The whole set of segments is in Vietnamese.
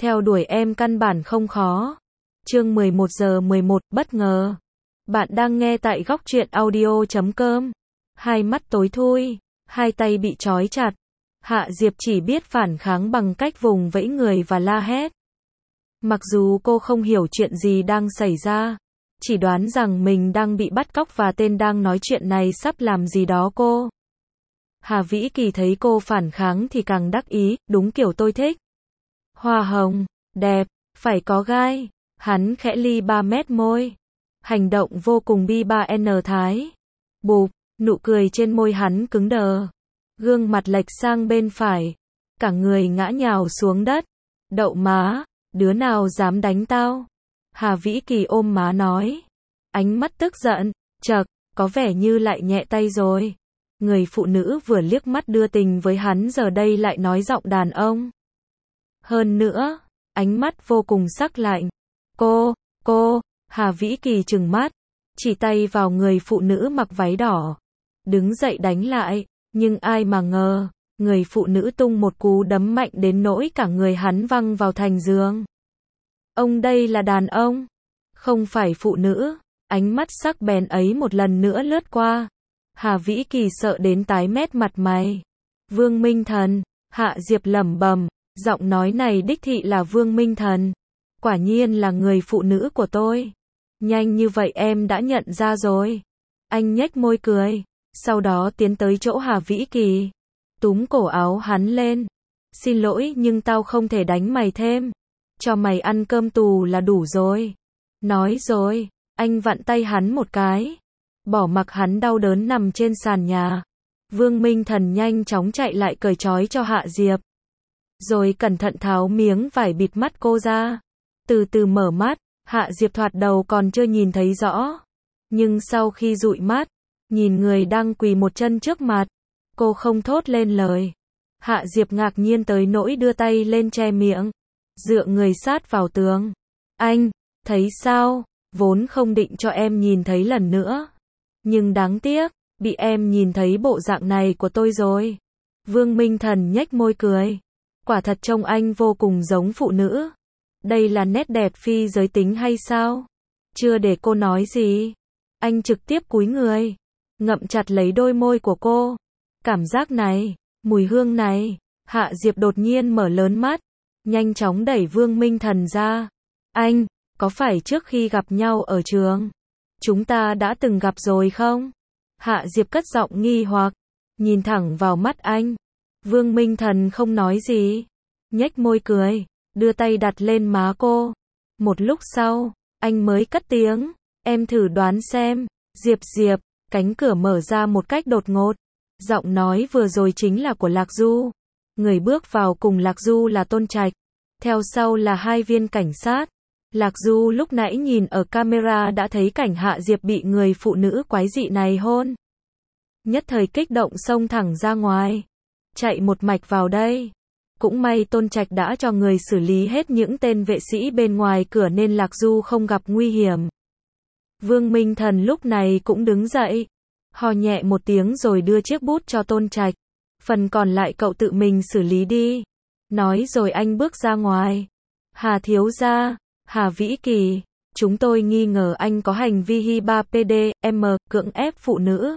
Theo đuổi em căn bản không khó. Chương 11:11, bất ngờ. Bạn đang nghe tại góc truyện audio.com. Hai mắt tối thui, hai tay bị trói chặt. Hạ Diệp chỉ biết phản kháng bằng cách vùng vẫy người và la hét. Mặc dù cô không hiểu chuyện gì đang xảy ra, chỉ đoán rằng mình đang bị bắt cóc và tên đang nói chuyện này sắp làm gì đó cô. Hà Vĩ Kỳ thấy cô phản kháng thì càng đắc ý, đúng kiểu tôi thích. Hoa hồng, đẹp, phải có gai. Hắn khẽ li 3 mét môi. Hành động vô cùng bi ba n thái. Bụp, nụ cười trên môi hắn cứng đờ. Gương mặt lệch sang bên phải. Cả người ngã nhào xuống đất. Đậu má, đứa nào dám đánh tao? Hà Vĩ Kỳ ôm má nói. Ánh mắt tức giận, chậc, có vẻ như lại nhẹ tay rồi. Người phụ nữ vừa liếc mắt đưa tình với hắn giờ đây lại nói giọng đàn ông. Hơn nữa, ánh mắt vô cùng sắc lạnh. Cô, Hà Vĩ Kỳ trừng mắt, chỉ tay vào người phụ nữ mặc váy đỏ. Đứng dậy đánh lại, nhưng ai mà ngờ, người phụ nữ tung một cú đấm mạnh đến nỗi cả người hắn văng vào thành giường. Ông đây là đàn ông, không phải phụ nữ. Ánh mắt sắc bén ấy một lần nữa lướt qua. Hà Vĩ Kỳ sợ đến tái mét mặt mày. Vương Minh Thần, Hạ Diệp lẩm bẩm, giọng nói này đích thị là Vương Minh Thần. Quả nhiên là người phụ nữ của tôi. Nhanh như vậy em đã nhận ra rồi. Anh nhếch môi cười, sau đó tiến tới chỗ Hà Vĩ Kỳ, túm cổ áo hắn lên. Xin lỗi nhưng tao không thể đánh mày thêm. Cho mày ăn cơm tù là đủ rồi. Nói rồi, anh vặn tay hắn một cái. Bỏ mặc hắn đau đớn nằm trên sàn nhà. Vương Minh Thần nhanh chóng chạy lại cởi trói cho Hạ Diệp. Rồi cẩn thận tháo miếng vải bịt mắt cô ra. Từ từ mở mắt, Hạ Diệp thoạt đầu còn chưa nhìn thấy rõ. Nhưng sau khi dụi mắt, nhìn người đang quỳ một chân trước mặt, cô không thốt lên lời. Hạ Diệp ngạc nhiên tới nỗi đưa tay lên che miệng, dựa người sát vào tường. Anh, thấy sao? Vốn không định cho em nhìn thấy lần nữa. Nhưng đáng tiếc, bị em nhìn thấy bộ dạng này của tôi rồi. Vương Minh Thần nhếch môi cười. Quả thật trông anh vô cùng giống phụ nữ. Đây là nét đẹp phi giới tính hay sao? Chưa để cô nói gì, anh trực tiếp cúi người, ngậm chặt lấy đôi môi của cô. Cảm giác này, mùi hương này. Hạ Diệp đột nhiên mở lớn mắt, nhanh chóng đẩy Vương Minh Thần ra. Anh, có phải trước khi gặp nhau ở trường, chúng ta đã từng gặp rồi không? Hạ Diệp cất giọng nghi hoặc, nhìn thẳng vào mắt anh. Vương Minh Thần không nói gì, nhếch môi cười, đưa tay đặt lên má cô. Một lúc sau, anh mới cất tiếng, em thử đoán xem. Diệp, cánh cửa mở ra một cách đột ngột. Giọng nói vừa rồi chính là của Lạc Du. Người bước vào cùng Lạc Du là Tôn Trạch. Theo sau là hai viên cảnh sát. Lạc Du lúc nãy nhìn ở camera đã thấy cảnh Hạ Diệp bị người phụ nữ quái dị này hôn. Nhất thời kích động xông thẳng ra ngoài, chạy một mạch vào đây. Cũng may Tôn Trạch đã cho người xử lý hết những tên vệ sĩ bên ngoài cửa nên Lạc Du không gặp nguy hiểm. Vương Minh Thần lúc này cũng đứng dậy, hò nhẹ một tiếng rồi đưa chiếc bút cho Tôn Trạch. Phần còn lại cậu tự mình xử lý đi. Nói rồi anh bước ra ngoài. Hà thiếu gia, Hà Vĩ Kỳ, chúng tôi nghi ngờ anh có hành vi HIPAA PDM, cưỡng ép phụ nữ.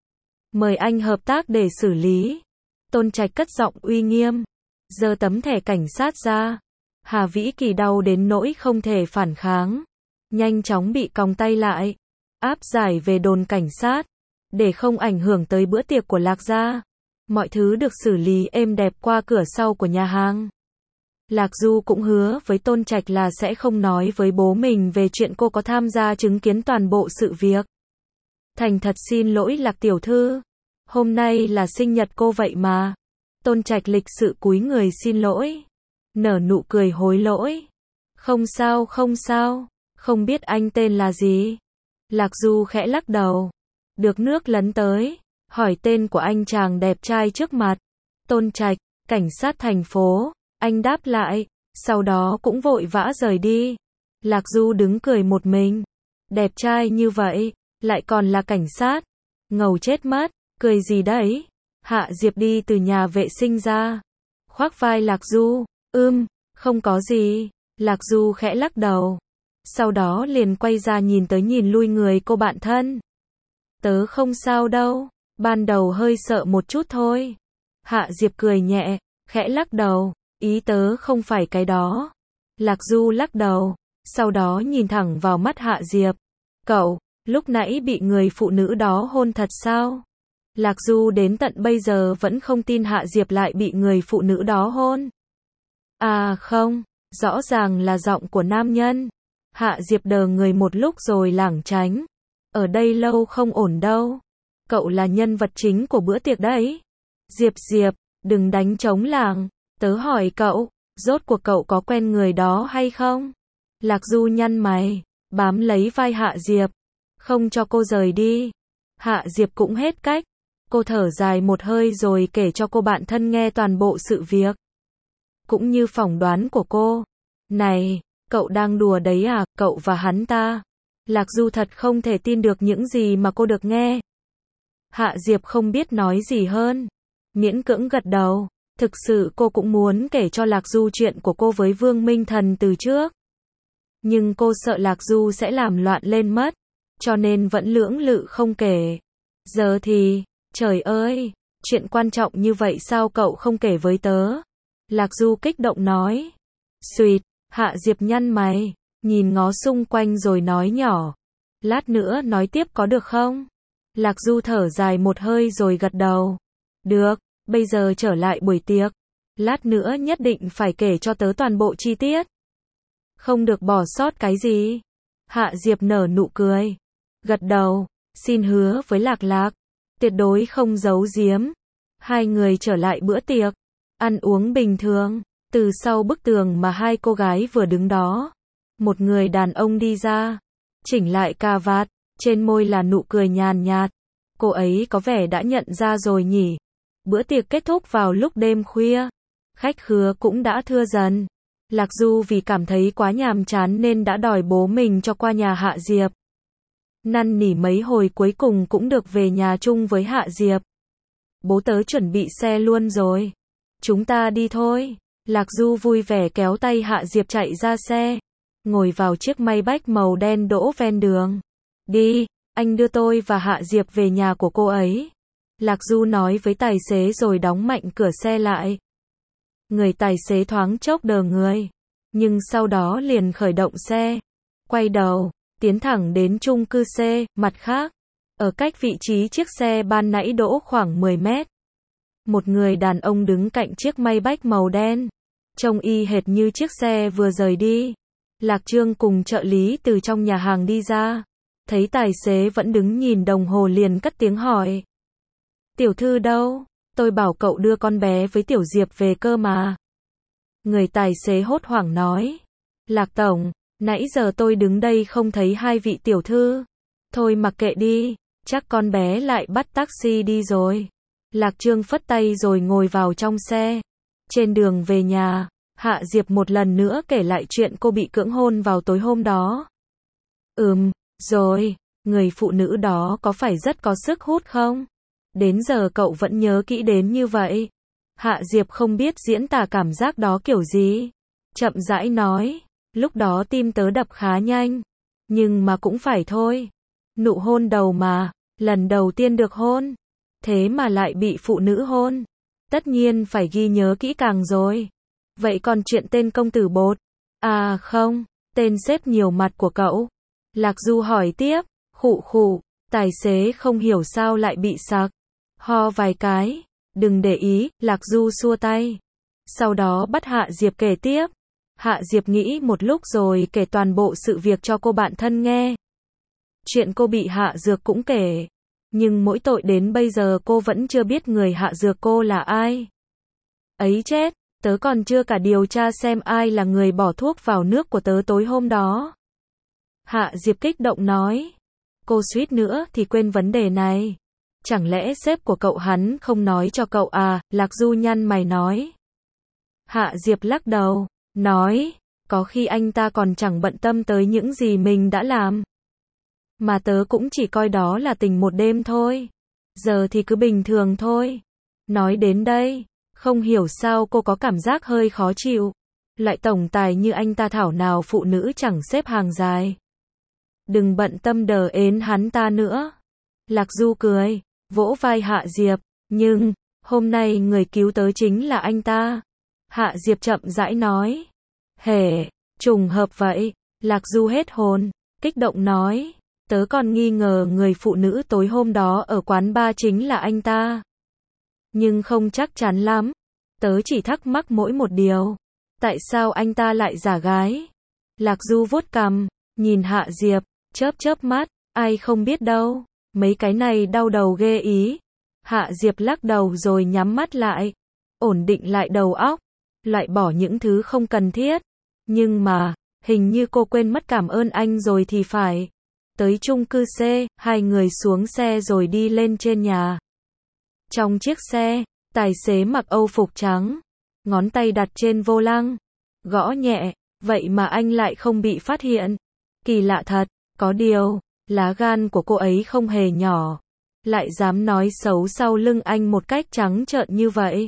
Mời anh hợp tác để xử lý. Tôn Trạch cất giọng uy nghiêm, giơ tấm thẻ cảnh sát ra. Hà Vĩ Kỳ đau đến nỗi không thể phản kháng, nhanh chóng bị còng tay lại, áp giải về đồn cảnh sát, để không ảnh hưởng tới bữa tiệc của Lạc gia. Mọi thứ được xử lý êm đẹp qua cửa sau của nhà hàng. Lạc Du cũng hứa với Tôn Trạch là sẽ không nói với bố mình về chuyện cô có tham gia chứng kiến toàn bộ sự việc. Thành thật xin lỗi Lạc tiểu thư, hôm nay là sinh nhật cô vậy mà. Tôn Trạch lịch sự cúi người xin lỗi, nở nụ cười hối lỗi. Không sao, không biết anh tên là gì. Lạc Du khẽ lắc đầu, được nước lấn tới, hỏi tên của anh chàng đẹp trai trước mặt. Tôn Trạch, cảnh sát thành phố. Anh đáp lại, sau đó cũng vội vã rời đi. Lạc Du đứng cười một mình. Đẹp trai như vậy, lại còn là cảnh sát. Ngầu chết mất, cười gì đấy? Hạ Diệp đi từ nhà vệ sinh ra, khoác vai Lạc Du. Không có gì. Lạc Du khẽ lắc đầu. Sau đó liền quay ra nhìn tới nhìn lui người cô bạn thân. Tớ không sao đâu, ban đầu hơi sợ một chút thôi. Hạ Diệp cười nhẹ, khẽ lắc đầu, ý tớ không phải cái đó. Lạc Du lắc đầu, sau đó nhìn thẳng vào mắt Hạ Diệp. Cậu, lúc nãy bị người phụ nữ đó hôn thật sao? Lạc Du đến tận bây giờ vẫn không tin Hạ Diệp lại bị người phụ nữ đó hôn. À không, rõ ràng là giọng của nam nhân. Hạ Diệp đờ người một lúc rồi lảng tránh. Ở đây lâu không ổn đâu. Cậu là nhân vật chính của bữa tiệc đấy. Diệp, đừng đánh trống lảng. Tớ hỏi cậu, rốt cuộc cậu có quen người đó hay không? Lạc Du nhăn mày, bám lấy vai Hạ Diệp. Không cho cô rời đi. Hạ Diệp cũng hết cách. Cô thở dài một hơi rồi kể cho cô bạn thân nghe toàn bộ sự việc. Cũng như phỏng đoán của cô. Này, cậu đang đùa đấy à, cậu và hắn ta. Lạc Du thật không thể tin được những gì mà cô được nghe. Hạ Diệp không biết nói gì hơn. Miễn cưỡng gật đầu. Thực sự cô cũng muốn kể cho Lạc Du chuyện của cô với Vương Minh Thần từ trước. Nhưng cô sợ Lạc Du sẽ làm loạn lên mất. Cho nên vẫn lưỡng lự không kể. Giờ thì, trời ơi, chuyện quan trọng như vậy sao cậu không kể với tớ? Lạc Du kích động nói. Xuyệt, Hạ Diệp nhăn mày, nhìn ngó xung quanh rồi nói nhỏ. Lát nữa nói tiếp có được không? Lạc Du thở dài một hơi rồi gật đầu. Được, bây giờ trở lại buổi tiệc. Lát nữa nhất định phải kể cho tớ toàn bộ chi tiết. Không được bỏ sót cái gì. Hạ Diệp nở nụ cười. Gật đầu, xin hứa với Lạc Lạc. Tuyệt đối không giấu giếm. Hai người trở lại bữa tiệc. Ăn uống bình thường. Từ sau bức tường mà hai cô gái vừa đứng đó. Một người đàn ông đi ra. Chỉnh lại cà vạt. Trên môi là nụ cười nhàn nhạt. Cô ấy có vẻ đã nhận ra rồi nhỉ. Bữa tiệc kết thúc vào lúc đêm khuya. Khách khứa cũng đã thưa dần. Lạc Du vì cảm thấy quá nhàm chán nên đã đòi bố mình cho qua nhà Hạ Diệp. Năn nỉ mấy hồi cuối cùng cũng được về nhà chung với Hạ Diệp. Bố tớ chuẩn bị xe luôn rồi. Chúng ta đi thôi. Lạc Du vui vẻ kéo tay Hạ Diệp chạy ra xe. Ngồi vào chiếc Maybach màu đen đỗ ven đường. Đi, anh đưa tôi và Hạ Diệp về nhà của cô ấy. Lạc Du nói với tài xế rồi đóng mạnh cửa xe lại. Người tài xế thoáng chốc đờ người. Nhưng sau đó liền khởi động xe. Quay đầu, tiến thẳng đến chung cư C, mặt khác. Ở cách vị trí chiếc xe ban nãy đỗ khoảng 10 mét. Một người đàn ông đứng cạnh chiếc Maybach màu đen. Trông y hệt như chiếc xe vừa rời đi. Lạc Trương cùng trợ lý từ trong nhà hàng đi ra. Thấy tài xế vẫn đứng nhìn đồng hồ liền cất tiếng hỏi. Tiểu thư đâu? Tôi bảo cậu đưa con bé với Tiểu Diệp về cơ mà. Người tài xế hốt hoảng nói. Lạc tổng, nãy giờ tôi đứng đây không thấy hai vị tiểu thư. Thôi mặc kệ đi, chắc con bé lại bắt taxi đi rồi. Lạc Trương phất tay rồi ngồi vào trong xe. Trên đường về nhà, Hạ Diệp một lần nữa kể lại chuyện cô bị cưỡng hôn vào tối hôm đó. Rồi, người phụ nữ đó có phải rất có sức hút không? Đến giờ cậu vẫn nhớ kỹ đến như vậy. Hạ Diệp không biết diễn tả cảm giác đó kiểu gì. Chậm rãi nói, lúc đó tim tớ đập khá nhanh. Nhưng mà cũng phải thôi. Nụ hôn đầu mà, lần đầu tiên được hôn. Thế mà lại bị phụ nữ hôn. Tất nhiên phải ghi nhớ kỹ càng rồi. Vậy còn chuyện tên công tử bột? À không, tên sếp nhiều mặt của cậu. Lạc Du hỏi tiếp, khụ, tài xế không hiểu sao lại bị sặc. Ho vài cái, đừng để ý, Lạc Du xua tay. Sau đó bắt Hạ Diệp kể tiếp. Hạ Diệp nghĩ một lúc rồi kể toàn bộ sự việc cho cô bạn thân nghe. Chuyện cô bị hạ dược cũng kể. Nhưng mỗi tội đến bây giờ cô vẫn chưa biết người hạ dược cô là ai. Ấy chết, tớ còn chưa cả điều tra xem ai là người bỏ thuốc vào nước của tớ tối hôm đó. Hạ Diệp kích động nói. Cô suýt nữa thì quên vấn đề này. Chẳng lẽ sếp của cậu hắn không nói cho cậu à? Lạc Du nhăn mày nói. Hạ Diệp lắc đầu, nói, có khi anh ta còn chẳng bận tâm tới những gì mình đã làm. Mà tớ cũng chỉ coi đó là tình một đêm thôi. Giờ thì cứ bình thường thôi. Nói đến đây, không hiểu sao cô có cảm giác hơi khó chịu. Loại tổng tài như anh ta thảo nào phụ nữ chẳng xếp hàng dài. Đừng bận tâm đờ ến hắn ta nữa. Lạc Du cười, vỗ vai Hạ Diệp, nhưng, hôm nay người cứu tớ chính là anh ta. Hạ Diệp chậm rãi nói. Hề, trùng hợp vậy. Lạc Du hết hồn, kích động nói. Tớ còn nghi ngờ người phụ nữ tối hôm đó ở quán bar chính là anh ta. Nhưng không chắc chắn lắm. Tớ chỉ thắc mắc mỗi một điều. Tại sao anh ta lại giả gái? Lạc Du vuốt cằm, nhìn Hạ Diệp, chớp mắt, ai không biết đâu. Mấy cái này đau đầu ghê ý. Hạ Diệp lắc đầu rồi nhắm mắt lại. Ổn định lại đầu óc. Loại bỏ những thứ không cần thiết. Nhưng mà, hình như cô quên mất cảm ơn anh rồi thì phải. Tới chung cư C, hai người xuống xe rồi đi lên trên nhà. Trong chiếc xe, tài xế mặc âu phục trắng. Ngón tay đặt trên vô lăng. Gõ nhẹ, vậy mà anh lại không bị phát hiện. Kỳ lạ thật, có điều, lá gan của cô ấy không hề nhỏ. Lại dám nói xấu sau lưng anh một cách trắng trợn như vậy.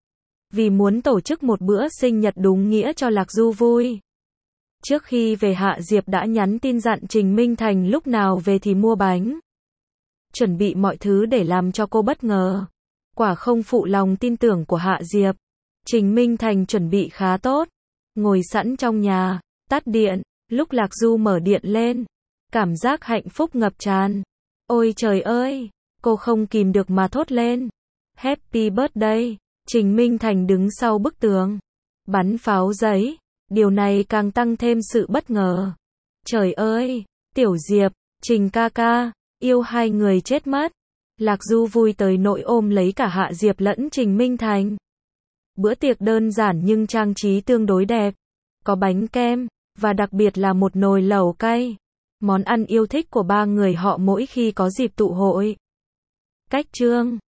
Vì muốn tổ chức một bữa sinh nhật đúng nghĩa cho Lạc Du vui. Trước khi về Hạ Diệp đã nhắn tin dặn Trình Minh Thành lúc nào về thì mua bánh. Chuẩn bị mọi thứ để làm cho cô bất ngờ. Quả không phụ lòng tin tưởng của Hạ Diệp. Trình Minh Thành chuẩn bị khá tốt. Ngồi sẵn trong nhà, tắt điện, lúc Lạc Du mở điện lên. Cảm giác hạnh phúc ngập tràn. Ôi trời ơi, cô không kìm được mà thốt lên. Happy birthday. Trình Minh Thành đứng sau bức tường. Bắn pháo giấy. Điều này càng tăng thêm sự bất ngờ. Trời ơi, Tiểu Diệp, Trình ca ca, yêu hai người chết mất. Lạc Du vui tới nỗi ôm lấy cả Hạ Diệp lẫn Trình Minh Thành. Bữa tiệc đơn giản nhưng trang trí tương đối đẹp. Có bánh kem, và đặc biệt là một nồi lẩu cay. Món ăn yêu thích của ba người họ mỗi khi có dịp tụ hội. Cách chương